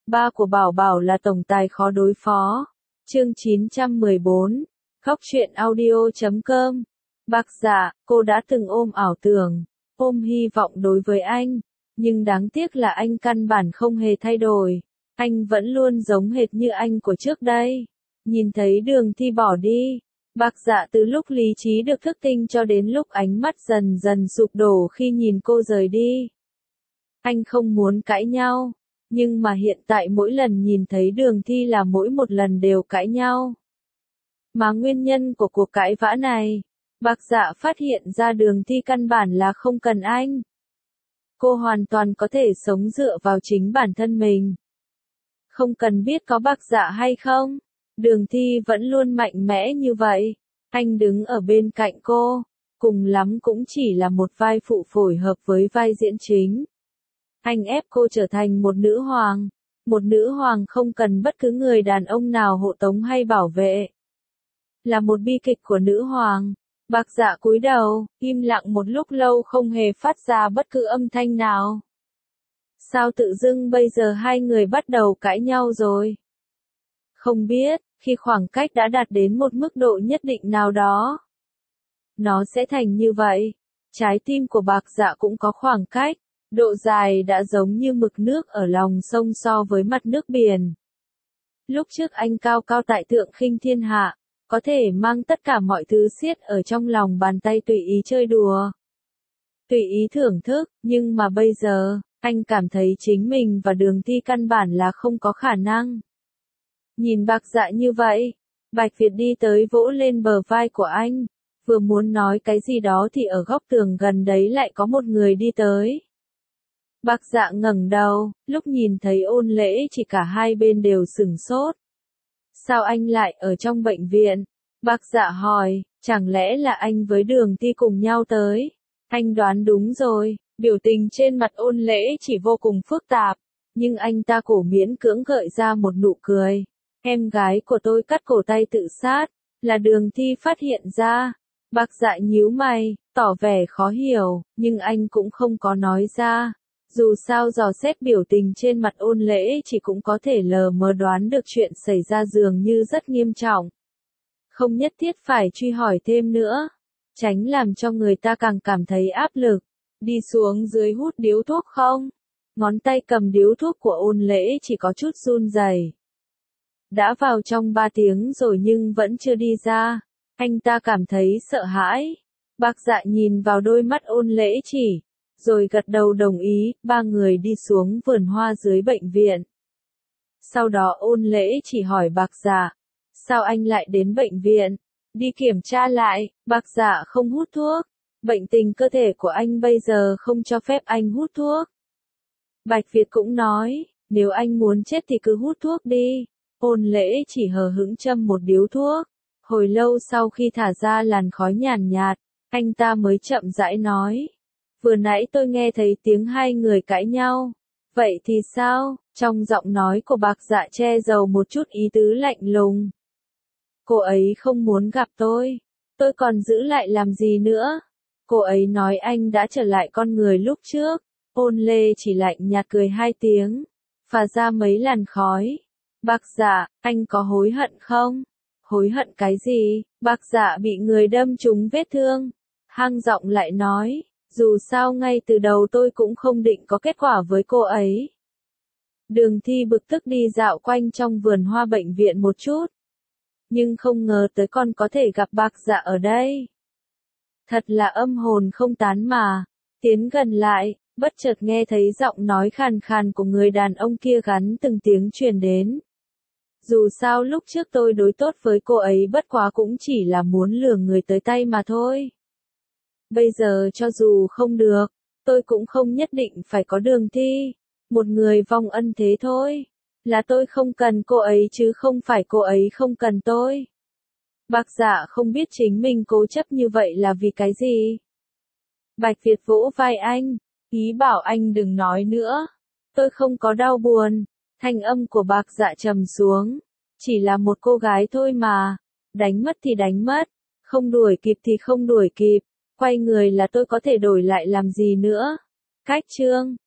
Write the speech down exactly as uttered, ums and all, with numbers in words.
ba của Bảo Bảo là tổng tài khó đối phó. Chương chín trăm mười bốn. Khóc chuyện audio chấm com. Bạc Dạ, cô đã từng ôm ảo tưởng, ôm hy vọng đối với anh, nhưng đáng tiếc là anh căn bản không hề thay đổi. Anh vẫn luôn giống hệt như anh của trước đây. Nhìn thấy Đường Thi bỏ đi, Bạc Dạ từ lúc lý trí được thức tỉnh cho đến lúc ánh mắt dần dần sụp đổ khi nhìn cô rời đi. Anh không muốn cãi nhau, nhưng mà hiện tại mỗi lần nhìn thấy Đường Thi là mỗi một lần đều cãi nhau. Mà nguyên nhân của cuộc cãi vã này, Bạc Dạ phát hiện ra Đường Thi căn bản là không cần anh. Cô hoàn toàn có thể sống dựa vào chính bản thân mình. Không cần biết có Bạc Dạ hay không, Đường Thi vẫn luôn mạnh mẽ như vậy. Anh đứng ở bên cạnh cô, cùng lắm cũng chỉ là một vai phụ phối hợp với vai diễn chính. Anh ép cô trở thành một nữ hoàng, một nữ hoàng không cần bất cứ người đàn ông nào hộ tống hay bảo vệ. Là một bi kịch của nữ hoàng. Bạc Dạ cúi đầu, im lặng một lúc lâu không hề phát ra bất cứ âm thanh nào. Sao tự dưng bây giờ hai người bắt đầu cãi nhau rồi? Không biết, khi khoảng cách đã đạt đến một mức độ nhất định nào đó, nó sẽ thành như vậy. Trái tim của Bạc Dạ cũng có khoảng cách, độ dài đã giống như mực nước ở lòng sông so với mặt nước biển. Lúc trước anh cao cao tại thượng khinh thiên hạ, có thể mang tất cả mọi thứ xiết ở trong lòng bàn tay tùy ý chơi đùa, tùy ý thưởng thức, nhưng mà bây giờ, anh cảm thấy chính mình và Đường Thi căn bản là không có khả năng. Nhìn Bạc Dạ như vậy, Bạch Việt đi tới vỗ lên bờ vai của anh, vừa muốn nói cái gì đó thì ở góc tường gần đấy lại có một người đi tới. Bạc Dạ ngẩng đầu, lúc nhìn thấy Ôn Lễ chỉ cả hai bên đều sửng sốt. Sao anh lại ở trong bệnh viện? Bạc Dạ hỏi, chẳng lẽ là anh với Đường Thi cùng nhau tới? Anh đoán đúng rồi, biểu tình trên mặt Ôn Lễ chỉ vô cùng phức tạp, nhưng anh ta cổ miễn cưỡng gợi ra một nụ cười. Em gái của tôi cắt cổ tay tự sát, là Đường Thi phát hiện ra. Bạc Dạ nhíu mày, tỏ vẻ khó hiểu, nhưng anh cũng không có nói ra. Dù sao dò xét biểu tình trên mặt Ôn Lễ chỉ cũng có thể lờ mờ đoán được chuyện xảy ra dường như rất nghiêm trọng. Không nhất thiết phải truy hỏi thêm nữa, tránh làm cho người ta càng cảm thấy áp lực. Đi xuống dưới hút điếu thuốc không? Ngón tay cầm điếu thuốc của Ôn Lễ chỉ có chút run rẩy. Đã vào trong ba tiếng rồi nhưng vẫn chưa đi ra. Anh ta cảm thấy sợ hãi. Bạc Dạ nhìn vào đôi mắt Ôn Lễ chỉ, rồi gật đầu đồng ý. Ba người đi xuống vườn hoa dưới bệnh viện. Sau đó Ôn Lễ chỉ hỏi Bạc Dạ, sao anh lại đến bệnh viện? Đi kiểm tra lại. Bạc Dạ không hút thuốc. Bệnh tình cơ thể của anh bây giờ không cho phép anh hút thuốc. Bạch Việt cũng nói, nếu anh muốn chết thì cứ hút thuốc đi. Ôn Lễ chỉ hờ hững châm một điếu thuốc. Hồi lâu sau khi thả ra làn khói nhàn nhạt, anh ta mới chậm rãi nói. Vừa nãy tôi nghe thấy tiếng hai người cãi nhau. Vậy thì sao? Trong giọng nói của Bạc Dạ che giấu một chút ý tứ lạnh lùng. Cô ấy không muốn gặp tôi. Tôi còn giữ lại làm gì nữa? Cô ấy nói anh đã trở lại con người lúc trước. Ôn Lê chỉ lạnh nhạt cười hai tiếng, phả ra mấy làn khói. Bạc Dạ, anh có hối hận không? Hối hận cái gì? Bạc Dạ bị người đâm trúng vết thương. Hang giọng lại nói, dù sao ngay từ đầu tôi cũng không định có kết quả với cô ấy. Đường Thi bực tức đi dạo quanh trong vườn hoa bệnh viện một chút. Nhưng không ngờ tới con có thể gặp Bạc Dạ ở đây. Thật là âm hồn không tán mà. Tiến gần lại, bất chợt nghe thấy giọng nói khàn khàn của người đàn ông kia gắn từng tiếng truyền đến. Dù sao lúc trước tôi đối tốt với cô ấy bất quá cũng chỉ là muốn lừa người tới tay mà thôi. Bây giờ cho dù không được, tôi cũng không nhất định phải có Đường Thi. Một người vong ân thế thôi. Là tôi không cần cô ấy chứ không phải cô ấy không cần tôi. Bạc Dạ không biết chính mình cố chấp như vậy là vì cái gì. Bạch Việt vỗ vai anh, ý bảo anh đừng nói nữa. Tôi không có đau buồn. Thanh âm của Bạc Dạ trầm xuống. Chỉ là một cô gái thôi mà. Đánh mất thì đánh mất. Không đuổi kịp thì không đuổi kịp. Quay người là tôi có thể đổi lại làm gì nữa. Cách chương.